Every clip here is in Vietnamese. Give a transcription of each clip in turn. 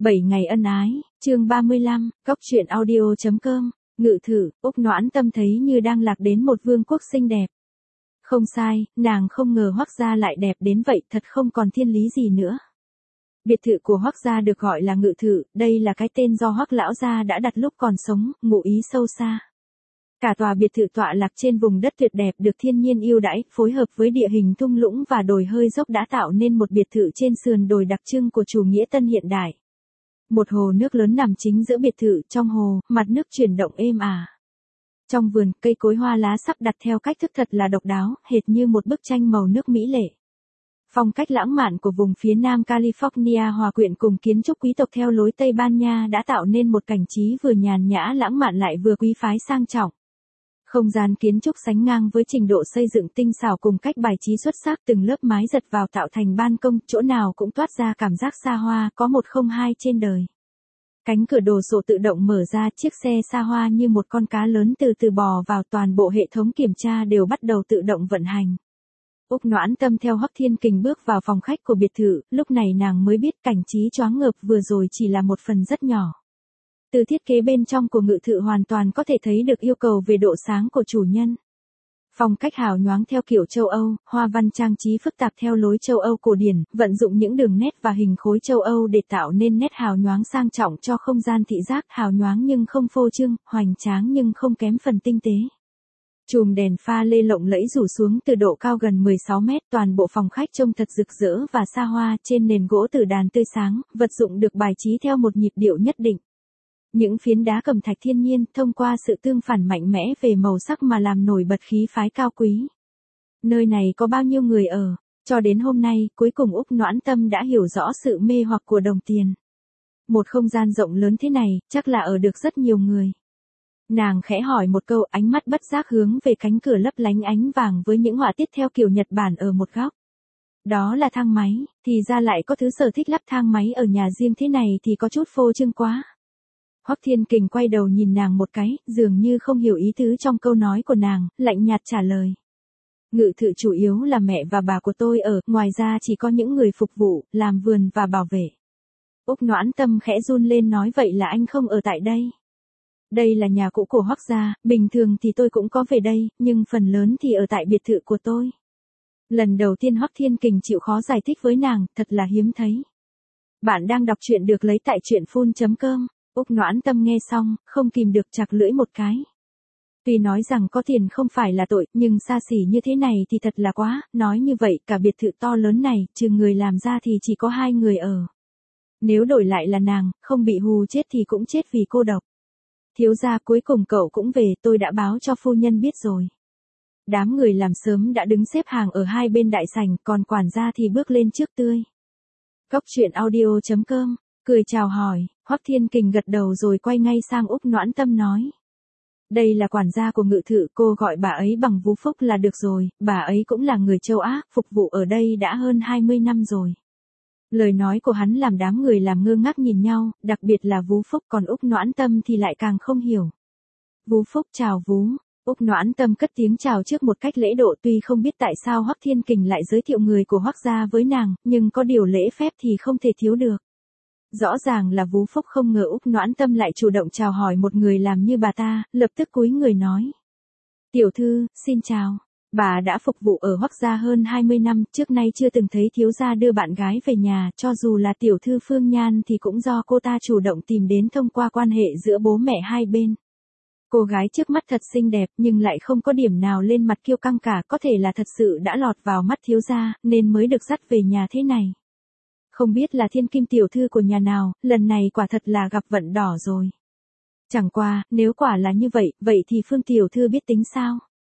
7 ngày ân ái, chương 35, góc truyện audio.com, Ngự Thự, Úc Noãn Tâm thấy như đang lạc đến một vương quốc xinh đẹp. Không sai, nàng không ngờ Hoắc gia lại đẹp đến vậy, thật không còn thiên lý gì nữa. Biệt thự của Hoắc gia được gọi là Ngự Thự, đây là cái tên do Hoắc lão gia đã đặt lúc còn sống, ngụ ý sâu xa. Cả tòa biệt thự tọa lạc trên vùng đất tuyệt đẹp được thiên nhiên ưu đãi, phối hợp với địa hình thung lũng và đồi hơi dốc đã tạo nên một biệt thự trên sườn đồi đặc trưng của chủ nghĩa tân hiện đại. Một hồ nước lớn nằm chính giữa biệt thự, trong hồ, mặt nước chuyển động êm ả. Trong vườn, cây cối hoa lá sắp đặt theo cách thức thật là độc đáo, hệt như một bức tranh màu nước mỹ lệ. Phong cách lãng mạn của vùng phía nam California hòa quyện cùng kiến trúc quý tộc theo lối Tây Ban Nha đã tạo nên một cảnh trí vừa nhàn nhã lãng mạn lại vừa quý phái sang trọng. Không gian kiến trúc sánh ngang với trình độ xây dựng tinh xảo cùng cách bài trí xuất sắc, từng lớp mái giật vào tạo thành ban công, chỗ nào cũng toát ra cảm giác xa hoa, có một không hai trên đời. Cánh cửa đồ sộ tự động mở ra, chiếc xe xa hoa như một con cá lớn từ từ bò vào, toàn bộ hệ thống kiểm tra đều bắt đầu tự động vận hành. Úc Noãn Tâm theo Hoắc Thiên Kình bước vào phòng khách của biệt thự, lúc này nàng mới biết cảnh trí choáng ngợp vừa rồi chỉ là một phần rất nhỏ. Từ thiết kế bên trong của Ngự Thự hoàn toàn có thể thấy được yêu cầu về độ sáng của chủ nhân. Phong cách hào nhoáng theo kiểu châu Âu, hoa văn trang trí phức tạp theo lối châu Âu cổ điển, vận dụng những đường nét và hình khối châu Âu để tạo nên nét hào nhoáng sang trọng cho không gian thị giác, hào nhoáng nhưng không phô trương, hoành tráng nhưng không kém phần tinh tế. Chùm đèn pha lê lộng lẫy rủ xuống từ độ cao gần 16 mét, toàn bộ phòng khách trông thật rực rỡ và xa hoa, trên nền gỗ tử đàn tươi sáng, vật dụng được bài trí theo một nhịp điệu nhất định. Những phiến đá cẩm thạch thiên nhiên thông qua sự tương phản mạnh mẽ về màu sắc mà làm nổi bật khí phái cao quý. Nơi này có bao nhiêu người ở, cho đến hôm nay, cuối cùng Úc Noãn Tâm đã hiểu rõ sự mê hoặc của đồng tiền. Một không gian rộng lớn thế này, chắc là ở được rất nhiều người. Nàng khẽ hỏi một câu, ánh mắt bất giác hướng về cánh cửa lấp lánh ánh vàng với những họa tiết theo kiểu Nhật Bản ở một góc. Đó là thang máy, thì ra lại có thứ sở thích lắp thang máy ở nhà riêng thế này thì có chút phô trương quá. Hoắc Thiên Kình quay đầu nhìn nàng một cái, dường như không hiểu ý tứ trong câu nói của nàng, lạnh nhạt trả lời. Ngự thự chủ yếu là mẹ và bà của tôi ở, ngoài ra chỉ có những người phục vụ, làm vườn và bảo vệ. Úc Noãn Tâm khẽ run lên nói vậy là anh không ở tại đây. Đây là nhà cũ của Hoắc gia, bình thường thì tôi cũng có về đây, nhưng phần lớn thì ở tại biệt thự của tôi. Lần đầu tiên Hoắc Thiên Kình chịu khó giải thích với nàng, thật là hiếm thấy. Bạn đang đọc truyện được lấy tại truyện.com. Úc Noãn Tâm nghe xong, không kìm được chặt lưỡi một cái. Tuy nói rằng có tiền không phải là tội, nhưng xa xỉ như thế này thì thật là quá, nói như vậy cả biệt thự to lớn này, trừ người làm ra thì chỉ có 2 người ở. Nếu đổi lại là nàng, không bị hù chết thì cũng chết vì cô độc. Thiếu gia cuối cùng cậu cũng về, tôi đã báo cho phu nhân biết rồi. Đám người làm sớm đã đứng xếp hàng ở hai bên đại sảnh, còn quản gia thì bước lên trước tươi. Góc truyện audio.com, cười chào hỏi, Hoắc Thiên Kình gật đầu rồi quay ngay sang Úc Noãn Tâm nói. Đây là quản gia của Ngự Thự, cô gọi bà ấy bằng Vú Phúc là được rồi, bà ấy cũng là người châu Á, phục vụ ở đây đã hơn 20 năm rồi. Lời nói của hắn làm đám người làm ngơ ngác nhìn nhau, đặc biệt là Vú Phúc, còn Úc Noãn Tâm thì lại càng không hiểu. Vú Phúc chào Vú. Úc Noãn Tâm cất tiếng chào trước một cách lễ độ, tuy không biết tại sao Hoắc Thiên Kình lại giới thiệu người của Hoắc gia với nàng, nhưng có điều lễ phép thì không thể thiếu được. Rõ ràng là Vú Phúc không ngờ Úc Noãn Tâm lại chủ động chào hỏi một người làm như bà ta, lập tức cúi người nói. Tiểu thư, xin chào. Bà đã phục vụ ở Hoắc gia hơn 20 năm, trước nay chưa từng thấy thiếu gia đưa bạn gái về nhà, cho dù là tiểu thư Phương Nhan thì cũng do cô ta chủ động tìm đến thông qua quan hệ giữa bố mẹ hai bên. Cô gái trước mắt thật xinh đẹp nhưng lại không có điểm nào lên mặt kiêu căng cả, có thể là thật sự đã lọt vào mắt thiếu gia, nên mới được dắt về nhà thế này. Không biết là thiên kim tiểu thư của nhà nào, lần này quả thật là gặp vận đỏ rồi. Chẳng qua, nếu quả là như vậy, vậy thì Phương tiểu thư biết tính sao?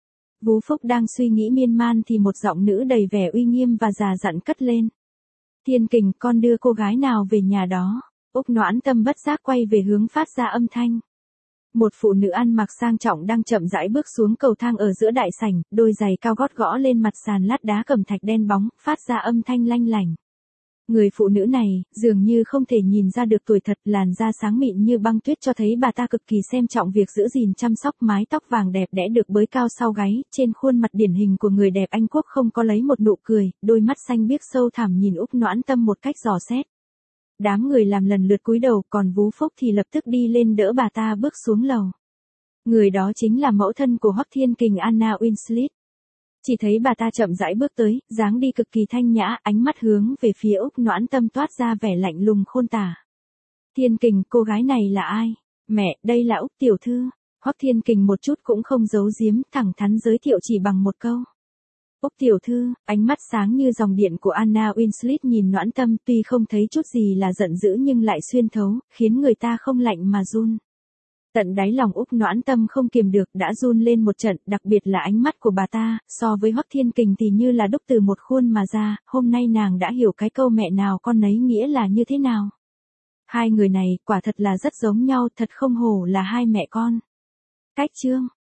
Vú Phúc đang suy nghĩ miên man thì một giọng nữ đầy vẻ uy nghiêm và già dặn cất lên. Thiên Kình, con đưa cô gái nào về nhà đó? Úc Noãn Tâm bất giác quay về hướng phát ra âm thanh. Một phụ nữ ăn mặc sang trọng đang chậm rãi bước xuống cầu thang ở giữa đại sảnh, đôi giày cao gót gõ lên mặt sàn lát đá cẩm thạch đen bóng, phát ra âm thanh lanh lảnh. Người phụ nữ này, dường như không thể nhìn ra được tuổi thật, làn da sáng mịn như băng tuyết cho thấy bà ta cực kỳ xem trọng việc giữ gìn chăm sóc, mái tóc vàng đẹp đẽ được bới cao sau gáy, trên khuôn mặt điển hình của người đẹp Anh quốc không có lấy một nụ cười, đôi mắt xanh biếc sâu thẳm nhìn Úc Noãn Tâm một cách dò xét. Đám người làm lần lượt cúi đầu, còn Vú Phúc thì lập tức đi lên đỡ bà ta bước xuống lầu. Người đó chính là mẫu thân của Hoắc Thiên Kình, Anna Winslet. Chỉ thấy bà ta chậm rãi bước tới, dáng đi cực kỳ thanh nhã, ánh mắt hướng về phía Úc Noãn Tâm toát ra vẻ lạnh lùng khôn tả. Thiên Kình, cô gái này là ai? Mẹ, đây là Úc tiểu thư. Hoắc Thiên Kình một chút cũng không giấu giếm, thẳng thắn giới thiệu chỉ bằng một câu. Úc tiểu thư, ánh mắt sáng như dòng điện của Anna Winslet nhìn Noãn Tâm, tuy không thấy chút gì là giận dữ nhưng lại xuyên thấu, khiến người ta không lạnh mà run. Tận đáy lòng Úc Noãn Tâm không kiềm được đã run lên một trận, đặc biệt là ánh mắt của bà ta, so với Hoắc Thiên Kình thì như là đúc từ một khuôn mà ra, hôm nay nàng đã hiểu cái câu mẹ nào con nấy nghĩa là như thế nào. Hai người này quả thật là rất giống nhau, thật không hổ là hai mẹ con. Cách chương